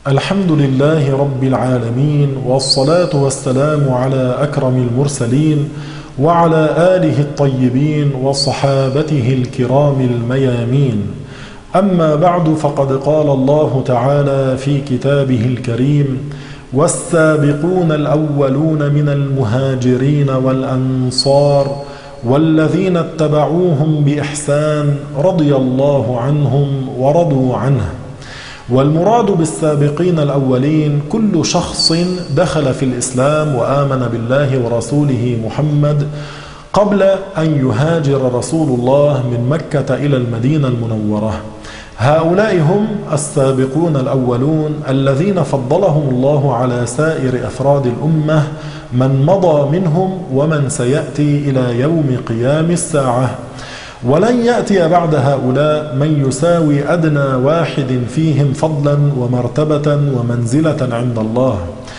الحمد لله رب العالمين، والصلاة والسلام على أكرم المرسلين وعلى آله الطيبين وصحابته الكرام الميامين. أما بعد، فقد قال الله تعالى في كتابه الكريم: والسابقون الأولون من المهاجرين والأنصار والذين اتبعوهم بإحسان رضي الله عنهم ورضوا عنه. والمراد بالسابقين الأولين كل شخص دخل في الإسلام وآمن بالله ورسوله محمد قبل أن يهاجر رسول الله من مكة إلى المدينة المنورة. هؤلاء هم السابقون الأولون الذين فضلهم الله على سائر أفراد الأمة، من مضى منهم ومن سيأتي إلى يوم قيام الساعة. ولن يأتي بعد هؤلاء من يساوي أدنى واحد فيهم فضلا ومرتبة ومنزلة عند الله.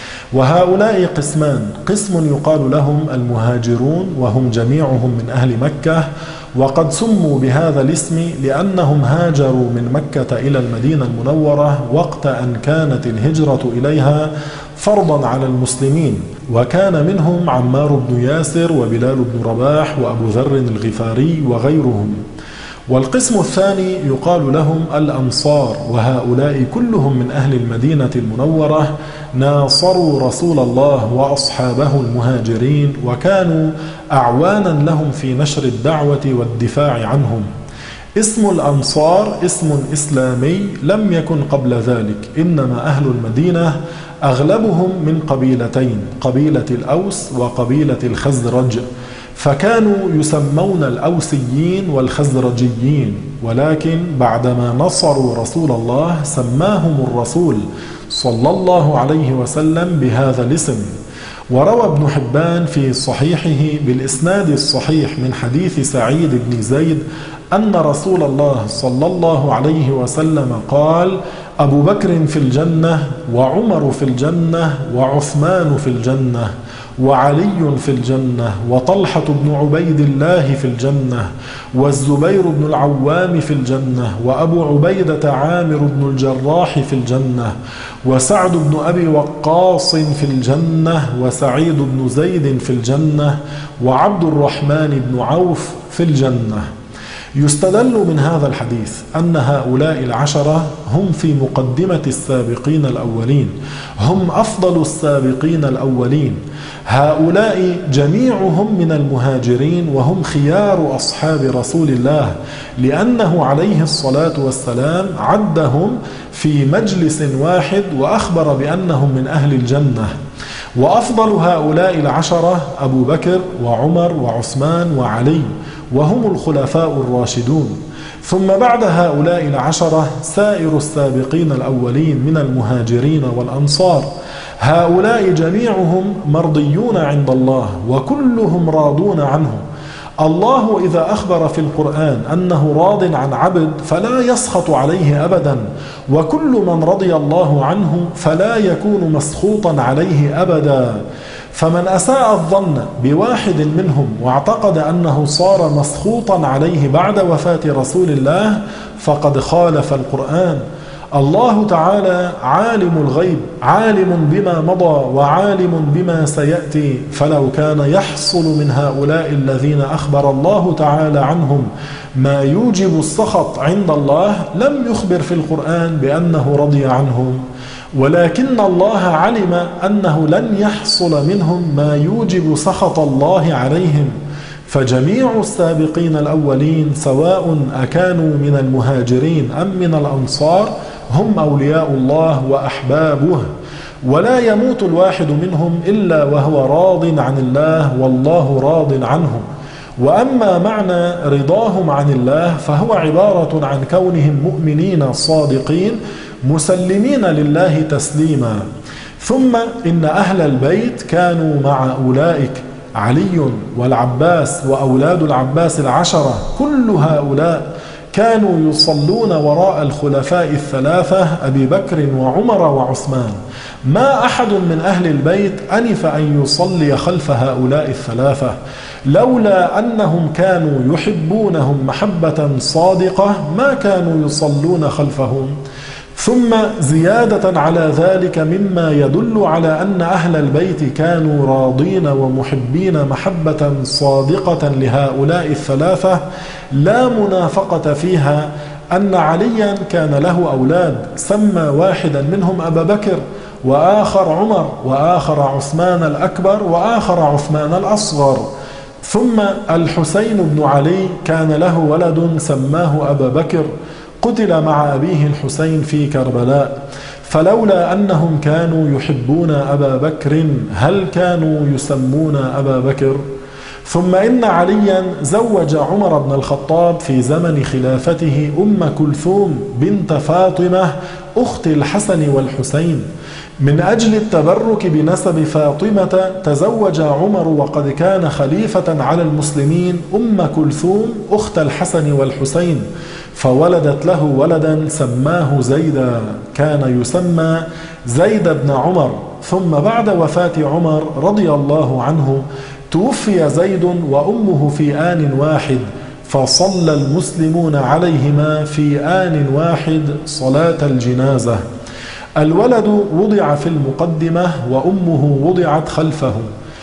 وهؤلاء قسمان: قسم يقال لهم المهاجرون، وهم جميعهم من أهل مكة، وقد سموا بهذا الاسم لأنهم هاجروا من مكة إلى المدينة المنورة وقت أن كانت الهجرة إليها فرضا على المسلمين، وكان منهم عمار بن ياسر وبلال بن رباح وأبو ذر الغفاري وغيرهم. والقسم الثاني يقال لهم الأنصار، وهؤلاء كلهم من أهل المدينة المنورة، ناصروا رسول الله وأصحابه المهاجرين، وكانوا أعوانا لهم في نشر الدعوة والدفاع عنهم. اسم الأنصار اسم إسلامي لم يكن قبل ذلك، إنما أهل المدينة أغلبهم من قبيلتين، قبيلة الأوس وقبيلة الخزرج، فكانوا يسمون الأوسيين والخزرجيين، ولكن بعدما نصروا رسول الله سماهم الرسول صلى الله عليه وسلم بهذا الاسم. وروى ابن حبان في صحيحه بالإسناد الصحيح من حديث سعيد بن زيد أن رسول الله صلى الله عليه وسلم قال: أبو بكر في الجنة، وعمر في الجنة، وعثمان في الجنة، وعلي في الجنة، وطلحة بن عبيد الله في الجنة، والزبير بن العوام في الجنة، وأبو عبيدة عامر بن الجراح في الجنة، وسعد بن أبي وقاص في الجنة، وسعيد بن زيد في الجنة، وعبد الرحمن بن عوف في الجنة. يستدل من هذا الحديث أن هؤلاء العشرة هم في مقدمة السابقين الأولين، هم أفضل السابقين الأولين. هؤلاء جميعهم من المهاجرين، وهم خيار أصحاب رسول الله، لأنه عليه الصلاة والسلام عدهم في مجلس واحد وأخبر بأنهم من أهل الجنة. وأفضل هؤلاء العشرة أبو بكر وعمر وعثمان وعلي، وهم الخلفاء الراشدون. ثم بعد هؤلاء العشرة سائر السابقين الأولين من المهاجرين والأنصار. هؤلاء جميعهم مرضيون عند الله، وكلهم راضون عنه. الله إذا أخبر في القرآن أنه راض عن عبد فلا يسخط عليه أبدا، وكل من رضي الله عنه فلا يكون مسخوطا عليه أبدا. فمن أساء الظن بواحد منهم واعتقد أنه صار مسخوطا عليه بعد وفاة رسول الله فقد خالف القرآن. الله تعالى عالم الغيب، عالم بما مضى وعالم بما سيأتي، فلو كان يحصل من هؤلاء الذين أخبر الله تعالى عنهم ما يوجب السخط عند الله لم يخبر في القرآن بأنه رضي عنهم، ولكن الله علم أنه لن يحصل منهم ما يوجب سخط الله عليهم. فجميع السابقين الأولين سواء أكانوا من المهاجرين أم من الأنصار هم أولياء الله وأحبابه، ولا يموت الواحد منهم إلا وهو راض عن الله والله راض عنه. وأما معنى رضاهم عن الله فهو عبارة عن كونهم مؤمنين صادقين مسلمين لله تسليما. ثم إن أهل البيت كانوا مع أولئك، علي والعباس وأولاد العباس العشرة، كل هؤلاء كانوا يصلون وراء الخلفاء الثلاثة أبي بكر وعمر وعثمان. ما أحد من أهل البيت أنف أن يصلي خلف هؤلاء الثلاثة، لولا أنهم كانوا يحبونهم محبة صادقة ما كانوا يصلون خلفهم. ثم زيادة على ذلك مما يدل على أن أهل البيت كانوا راضين ومحبين محبة صادقة لهؤلاء الثلاثة لا منافقة فيها، أن عليا كان له أولاد، سمى واحدا منهم أبا بكر، وآخر عمر، وآخر عثمان الأكبر، وآخر عثمان الأصغر. ثم الحسين بن علي كان له ولد سماه أبا بكر، قتل مع أبيه الحسين في كربلاء، فلولا أنهم كانوا يحبون أبا بكر هل كانوا يسمون أبا بكر؟ ثم إن عليا زوج عمر بن الخطاب في زمن خلافته أم كلثوم بنت فاطمة أخت الحسن والحسين. من أجل التبرك بنسب فاطمة تزوج عمر وقد كان خليفة على المسلمين أم كلثوم أخت الحسن والحسين، فولدت له ولدا سماه زيدا، كان يسمى زيد بن عمر. ثم بعد وفاة عمر رضي الله عنه توفي زيد وأمه في آن واحد، فصلى المسلمون عليهما في آن واحد صلاة الجنازة. الولد وضع في المقدمة وأمه وضعت خلفه.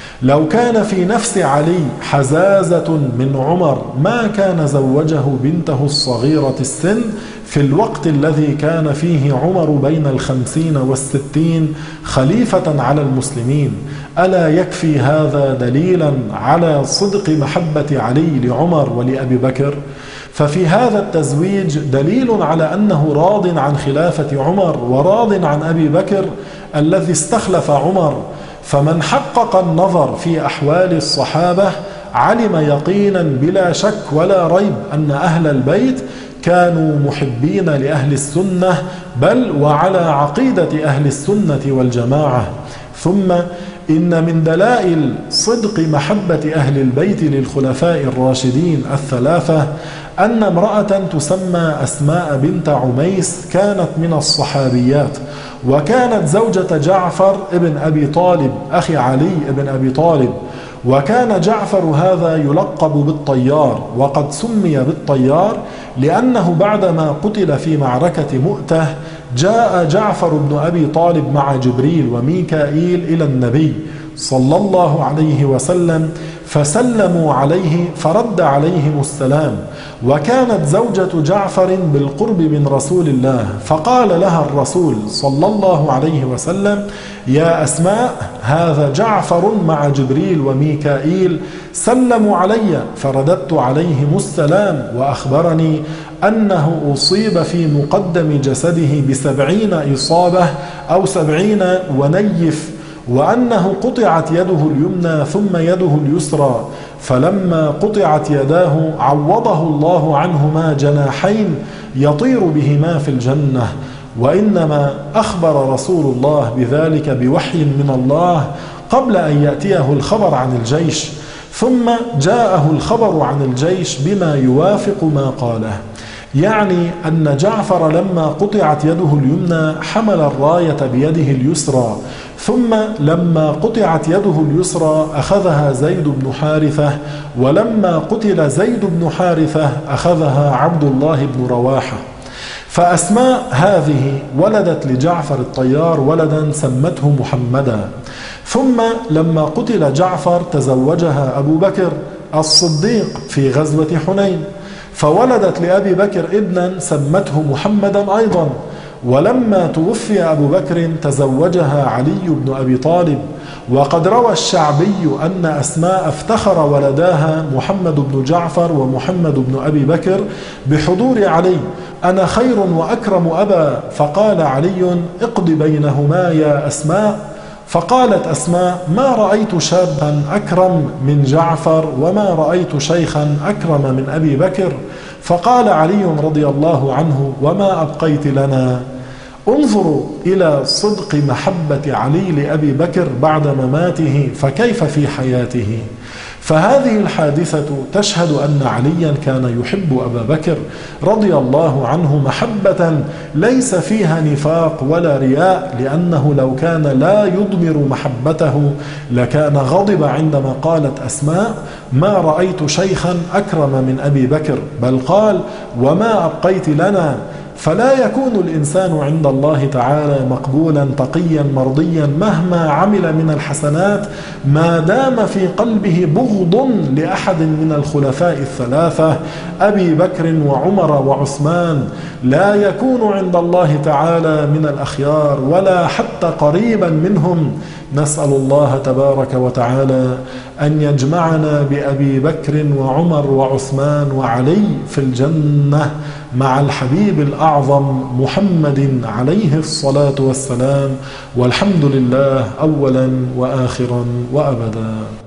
لو كان في نفس علي حزازة من عمر ما كان زوجه بنته الصغيرة السن في الوقت الذي كان فيه عمر بين 50 و60 خليفة على المسلمين. ألا يكفي هذا دليلا على صدق محبة علي لعمر ولأبي بكر؟ ففي هذا التزويج دليل على أنه راض عن خلافة عمر وراض عن أبي بكر الذي استخلف عمر. فمن حقق النظر في أحوال الصحابة علم يقينا بلا شك ولا ريب أن أهل البيت كانوا محبين لأهل السنة، بل وعلى عقيدة أهل السنة والجماعة. ثم إن من دلائل صدق محبة أهل البيت للخلفاء الراشدين الثلاثة أن امرأة تسمى أسماء بنت عميس كانت من الصحابيات، وكانت زوجة جعفر ابن أبي طالب أخي علي ابن أبي طالب. وكان جعفر هذا يلقب بالطيار، وقد سمي بالطيار لأنه بعدما قتل في معركة مؤتة جاء جعفر بن أبي طالب مع جبريل وميكائيل إلى النبي صلى الله عليه وسلم فسلموا عليه فرد عليهم السلام. وكانت زوجة جعفر بالقرب من رسول الله، فقال لها الرسول صلى الله عليه وسلم: يا أسماء، هذا جعفر مع جبريل وميكائيل سلموا علي، فرددت عليهم السلام، وأخبرني أنه أصيب في مقدم جسده ب70 إصابة أو 70 ونيف، وأنه قطعت يده اليمنى ثم يده اليسرى، فلما قطعت يداه عوضه الله عنهما جناحين يطير بهما في الجنة. وإنما أخبر رسول الله بذلك بوحي من الله قبل أن يأتيه الخبر عن الجيش، ثم جاءه الخبر عن الجيش بما يوافق ما قاله، يعني أن جعفر لما قطعت يده اليمنى حمل الراية بيده اليسرى، ثم لما قطعت يده اليسرى أخذها زيد بن حارثة، ولما قتل زيد بن حارثة أخذها عبد الله بن رواحة. فأسماء هذه ولدت لجعفر الطيار ولدا سمته محمدا. ثم لما قتل جعفر تزوجها أبو بكر الصديق في غزوة حنين، فولدت لأبي بكر ابنا سمته محمدا أيضا. ولما توفي أبو بكر تزوجها علي بن أبي طالب. وقد روى الشعبي أن أسماء افتخر ولداها محمد بن جعفر ومحمد بن أبي بكر بحضور علي: أنا خير وأكرم أبا. فقال علي: اقض بينهما يا أسماء. فقالت أسماء: ما رأيت شابا أكرم من جعفر وما رأيت شيخا أكرم من أبي بكر. فقال علي رضي الله عنه: وما أبقيت لنا؟ انظروا إلى صدق محبة علي لأبي بكر بعد مماته، فكيف في حياته؟ فهذه الحادثة تشهد أن عليا كان يحب أبا بكر رضي الله عنه محبة ليس فيها نفاق ولا رياء، لأنه لو كان لا يضمر محبته لكان غضب عندما قالت أسماء: ما رأيت شيخا أكرم من أبي بكر، بل قال: وما أبقيت لنا. فلا يكون الإنسان عند الله تعالى مقبولا تقيا مرضيا مهما عمل من الحسنات ما دام في قلبه بغض لأحد من الخلفاء الثلاثة أبي بكر وعمر وعثمان. لا يكون عند الله تعالى من الأخيار ولا حتى قريبا منهم. نسأل الله تبارك وتعالى أن يجمعنا بأبي بكر وعمر وعثمان وعلي في الجنة مع الحبيب الأعظم محمد عليه الصلاة والسلام، والحمد لله أولا وآخرا وأبدا.